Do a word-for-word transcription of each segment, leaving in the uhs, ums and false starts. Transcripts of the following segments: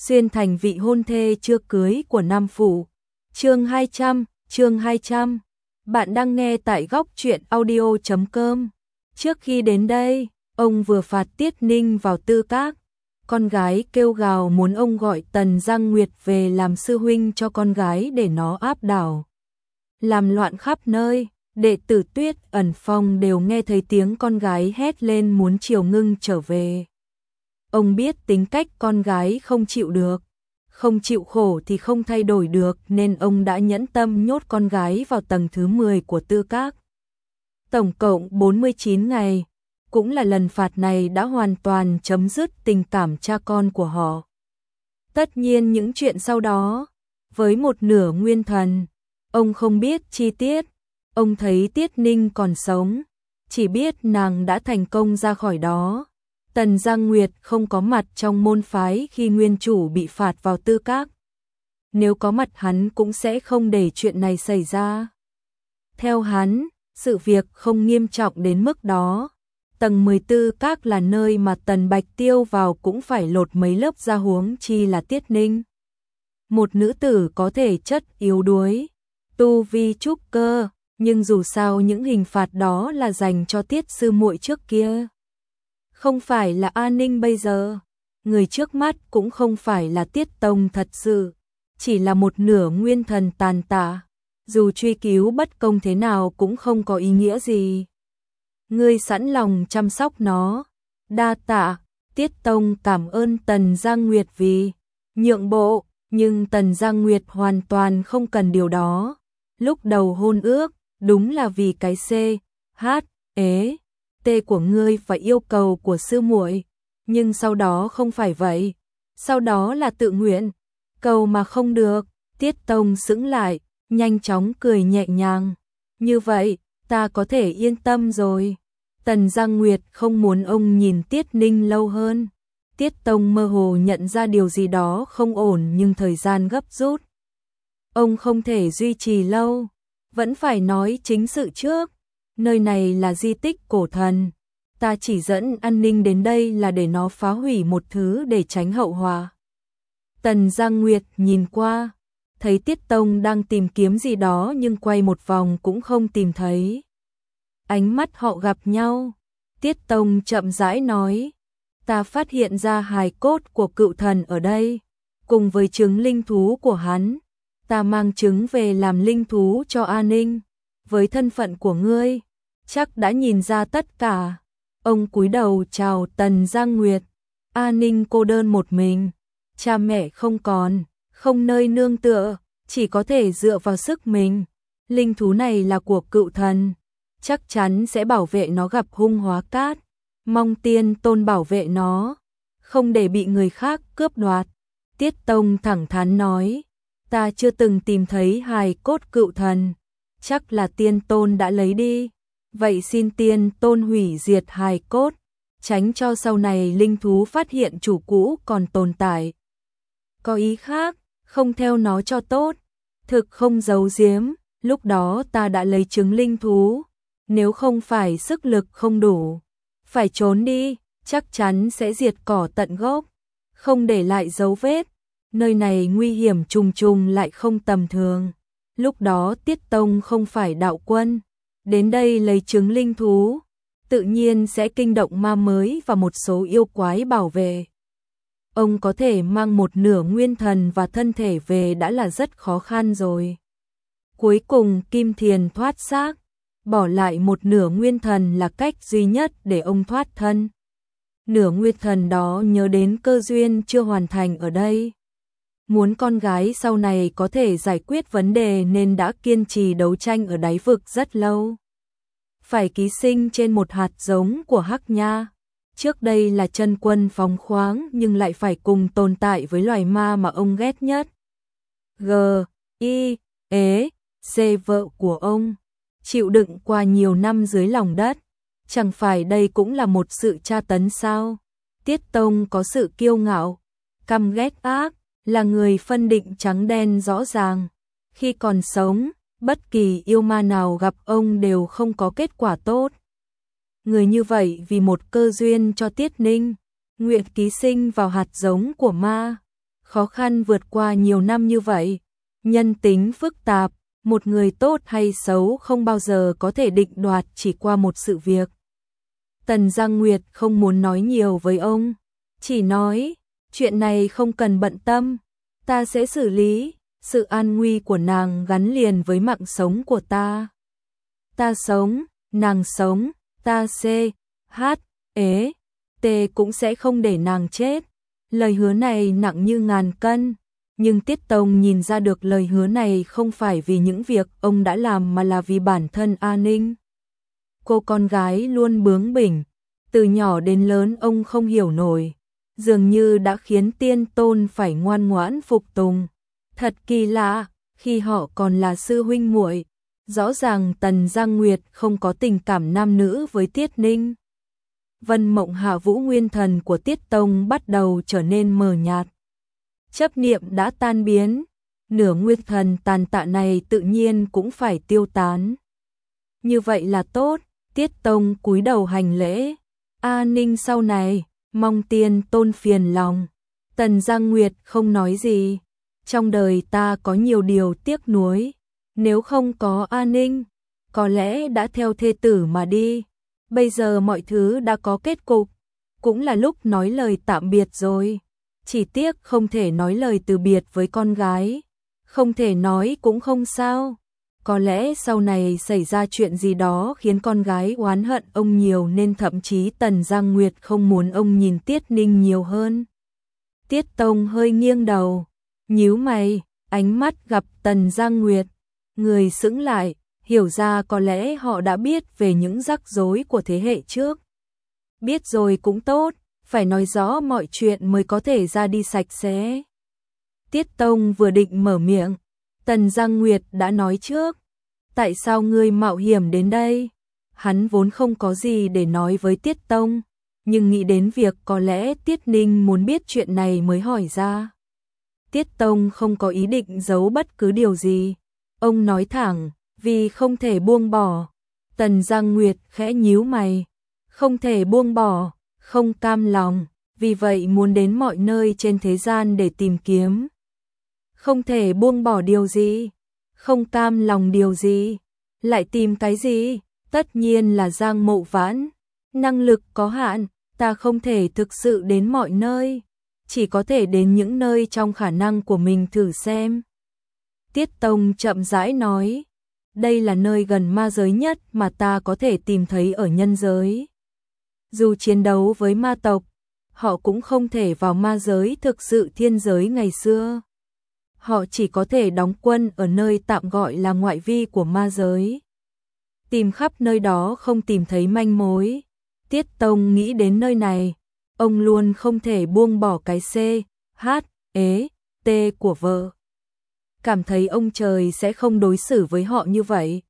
xuyên thành vị hôn thê chưa cưới của Nam Phủ. Chương hai trăm, chương hai trăm. Bạn đang nghe tại góc truyện audio chấm com. Trước khi đến đây, ông vừa phạt Tiết Ninh vào tư các. Con gái kêu gào muốn ông gọi Tần Giang Nguyệt về làm sư huynh cho con gái để nó áp đảo, làm loạn khắp nơi. Đệ tử Tuyết Ẩn Phong đều nghe thấy tiếng con gái hét lên muốn Triều Ngưng trở về. Ông biết tính cách con gái không chịu được, không chịu khổ thì không thay đổi được, nên ông đã nhẫn tâm nhốt con gái vào tầng thứ mười của tư các. Tổng cộng bốn mươi chín ngày, cũng là lần phạt này đã hoàn toàn chấm dứt tình cảm cha con của họ. Tất nhiên những chuyện sau đó, với một nửa nguyên thần, ông không biết chi tiết. Ông thấy Tiết Ninh còn sống, chỉ biết nàng đã thành công ra khỏi đó. Tần Giang Nguyệt không có mặt trong môn phái khi nguyên chủ bị phạt vào tư các. Nếu có mặt hắn cũng sẽ không để chuyện này xảy ra. Theo hắn, sự việc không nghiêm trọng đến mức đó. Tầng mười tư các là nơi mà Tần Bạch Tiêu vào cũng phải lột mấy lớp da, huống chi là Tiết Ninh. Một nữ tử có thể chất yếu đuối, tu vi trúc cơ, nhưng dù sao những hình phạt đó là dành cho Tiết sư muội trước kia. Không phải là A Ninh bây giờ, người trước mắt cũng không phải là Tiết Tông thật sự, chỉ là một nửa nguyên thần tàn tạ, dù truy cứu bất công thế nào cũng không có ý nghĩa gì. Ngươi sẵn lòng chăm sóc nó, đa tạ. Tiết Tông cảm ơn Tần Giang Nguyệt vì nhượng bộ, nhưng Tần Giang Nguyệt hoàn toàn không cần điều đó. Lúc đầu hôn ước, đúng là vì cái C, H, ế, T của ngươi và yêu cầu của sư muội, nhưng sau đó không phải vậy, sau đó là tự nguyện, cầu mà không được. Tiết Tông sững lại, nhanh chóng cười nhẹ nhàng, như vậy, ta có thể yên tâm rồi. Tần Giang Nguyệt không muốn ông nhìn Tiết Ninh lâu hơn. Tiết Tông mơ hồ nhận ra điều gì đó không ổn, nhưng thời gian gấp rút, ông không thể duy trì lâu. Vẫn phải nói chính sự trước, nơi này là di tích cổ thần, ta chỉ dẫn an ninh đến đây là để nó phá hủy một thứ để tránh hậu họa. Tần Giang Nguyệt nhìn qua, thấy Tiết Tông đang tìm kiếm gì đó nhưng quay một vòng cũng không tìm thấy. Ánh mắt họ gặp nhau, Tiết Tông chậm rãi nói, ta phát hiện ra hài cốt của cựu thần ở đây, cùng với trứng linh thú của hắn. Ta mang trứng về làm linh thú cho A Ninh, với thân phận của ngươi, chắc đã nhìn ra tất cả. Ông cúi đầu chào Tần Giang Nguyệt. A Ninh cô đơn một mình, cha mẹ không còn, không nơi nương tựa, chỉ có thể dựa vào sức mình. Linh thú này là của cựu thần, chắc chắn sẽ bảo vệ nó gặp hung hóa cát. Mong Tiên Tôn bảo vệ nó, không để bị người khác cướp đoạt. Tiết Tông thẳng thắn nói, ta chưa từng tìm thấy hài cốt cựu thần, chắc là Tiên Tôn đã lấy đi. Vậy xin Tiên Tôn hủy diệt hài cốt, tránh cho sau này linh thú phát hiện chủ cũ còn tồn tại, có ý khác, không theo nó cho tốt. Thực không giấu giếm, lúc đó ta đã lấy trứng linh thú, nếu không phải sức lực không đủ, phải trốn đi, chắc chắn sẽ diệt cỏ tận gốc, không để lại dấu vết. Nơi này nguy hiểm trùng trùng lại không tầm thường. Lúc đó Tiết Tông không phải đạo quân, đến đây lấy trứng linh thú, tự nhiên sẽ kinh động ma mới và một số yêu quái bảo vệ. Ông có thể mang một nửa nguyên thần và thân thể về đã là rất khó khăn rồi. Cuối cùng Kim Thiền thoát xác, bỏ lại một nửa nguyên thần là cách duy nhất để ông thoát thân. Nửa nguyên thần đó nhớ đến cơ duyên chưa hoàn thành ở đây. Muốn con gái sau này có thể giải quyết vấn đề nên đã kiên trì đấu tranh ở đáy vực rất lâu. Phải ký sinh trên một hạt giống của Hắc Nha. Trước đây là chân quân phóng khoáng nhưng lại phải cùng tồn tại với loài ma mà ông ghét nhất. G, I, ế, C vợ của ông, chịu đựng qua nhiều năm dưới lòng đất. Chẳng phải đây cũng là một sự tra tấn sao? Tiết Tông có sự kiêu ngạo, căm ghét ác, là người phân định trắng đen rõ ràng. Khi còn sống, bất kỳ yêu ma nào gặp ông đều không có kết quả tốt. Người như vậy vì một cơ duyên cho Tiết Ninh, nguyện ký sinh vào hạt giống của ma, khó khăn vượt qua nhiều năm như vậy, nhân tính phức tạp, một người tốt hay xấu không bao giờ có thể định đoạt chỉ qua một sự việc. Tần Giang Nguyệt không muốn nói nhiều với ông, chỉ nói, chuyện này không cần bận tâm, ta sẽ xử lý, sự an nguy của nàng gắn liền với mạng sống của ta. Ta sống, nàng sống, ta C, H, ế, T cũng sẽ không để nàng chết. Lời hứa này nặng như ngàn cân, nhưng Tiết Tông nhìn ra được lời hứa này không phải vì những việc ông đã làm mà là vì bản thân A Ninh. Cô con gái luôn bướng bỉnh, từ nhỏ đến lớn ông không hiểu nổi, dường như đã khiến Tiên Tôn phải ngoan ngoãn phục tùng. Thật kỳ lạ, khi họ còn là sư huynh muội, rõ ràng Tần Giang Nguyệt không có tình cảm nam nữ với Tiết Ninh. Vân mộng hạ vũ nguyên thần của Tiết Tông bắt đầu trở nên mờ nhạt. Chấp niệm đã tan biến, nửa nguyên thần tàn tạ này tự nhiên cũng phải tiêu tán. Như vậy là tốt, Tiết Tông cúi đầu hành lễ. A Ninh sau này, mong Tiên Tôn phiền lòng. Tần Giang Nguyệt không nói gì. Trong đời ta có nhiều điều tiếc nuối, nếu không có A Ninh, có lẽ đã theo thê tử mà đi. Bây giờ mọi thứ đã có kết cục, cũng là lúc nói lời tạm biệt rồi. Chỉ tiếc không thể nói lời từ biệt với con gái. Không thể nói cũng không sao. Có lẽ sau này xảy ra chuyện gì đó khiến con gái oán hận ông nhiều nên thậm chí Tần Giang Nguyệt không muốn ông nhìn Tiết Ninh nhiều hơn. Tiết Tông hơi nghiêng đầu, nhíu mày, ánh mắt gặp Tần Giang Nguyệt. Người sững lại, hiểu ra có lẽ họ đã biết về những rắc rối của thế hệ trước. Biết rồi cũng tốt, phải nói rõ mọi chuyện mới có thể ra đi sạch sẽ. Tiết Tông vừa định mở miệng, Tần Giang Nguyệt đã nói trước. Tại sao ngươi mạo hiểm đến đây? Hắn vốn không có gì để nói với Tiết Tông, nhưng nghĩ đến việc có lẽ Tiết Ninh muốn biết chuyện này mới hỏi ra. Tiết Tông không có ý định giấu bất cứ điều gì. Ông nói thẳng, vì không thể buông bỏ. Tần Giang Nguyệt khẽ nhíu mày. Không thể buông bỏ, không cam lòng, vì vậy muốn đến mọi nơi trên thế gian để tìm kiếm. Không thể buông bỏ điều gì? Không cam lòng điều gì? Lại tìm cái gì? Tất nhiên là Giang Mộ Vãn. Năng lực có hạn, ta không thể thực sự đến mọi nơi, chỉ có thể đến những nơi trong khả năng của mình thử xem. Tiết Tông chậm rãi nói, đây là nơi gần ma giới nhất mà ta có thể tìm thấy ở nhân giới. Dù chiến đấu với ma tộc, họ cũng không thể vào ma giới thực sự thiên giới ngày xưa. Họ chỉ có thể đóng quân ở nơi tạm gọi là ngoại vi của ma giới. Tìm khắp nơi đó không tìm thấy manh mối. Tiết Tông nghĩ đến nơi này, ông luôn không thể buông bỏ cái C, H, ế, T của vợ. Cảm thấy ông trời sẽ không đối xử với họ như vậy.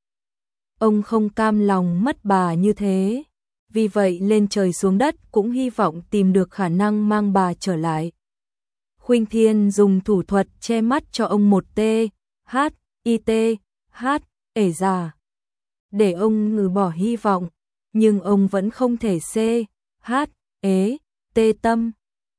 Ông không cam lòng mất bà như thế. Vì vậy lên trời xuống đất cũng hy vọng tìm được khả năng mang bà trở lại. Khuynh Thiên dùng thủ thuật che mắt cho ông một T, H, I T, H, ể già. Để ông ngừ bỏ hy vọng, nhưng ông vẫn không thể C, H, ế, T tâm.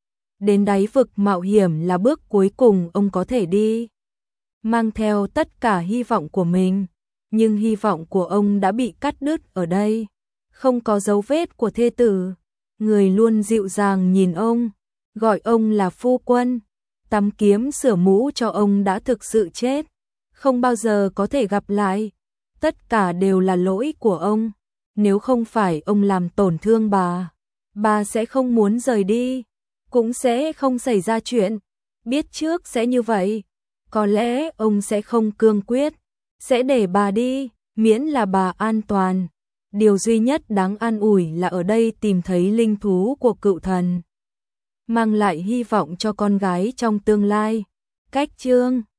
Đến đáy vực mạo hiểm là bước cuối cùng ông có thể đi. Mang theo tất cả hy vọng của mình, nhưng hy vọng của ông đã bị cắt đứt ở đây. Không có dấu vết của thê tử. Người luôn dịu dàng nhìn ông, gọi ông là phu quân, tắm kiếm sửa mũ cho ông đã thực sự chết, không bao giờ có thể gặp lại. Tất cả đều là lỗi của ông. Nếu không phải ông làm tổn thương bà, bà sẽ không muốn rời đi, cũng sẽ không xảy ra chuyện. Biết trước sẽ như vậy, có lẽ ông sẽ không cương quyết, sẽ để bà đi, miễn là bà an toàn. Điều duy nhất đáng an ủi là ở đây tìm thấy linh thú của cựu thần, mang lại hy vọng cho con gái trong tương lai. Cách chương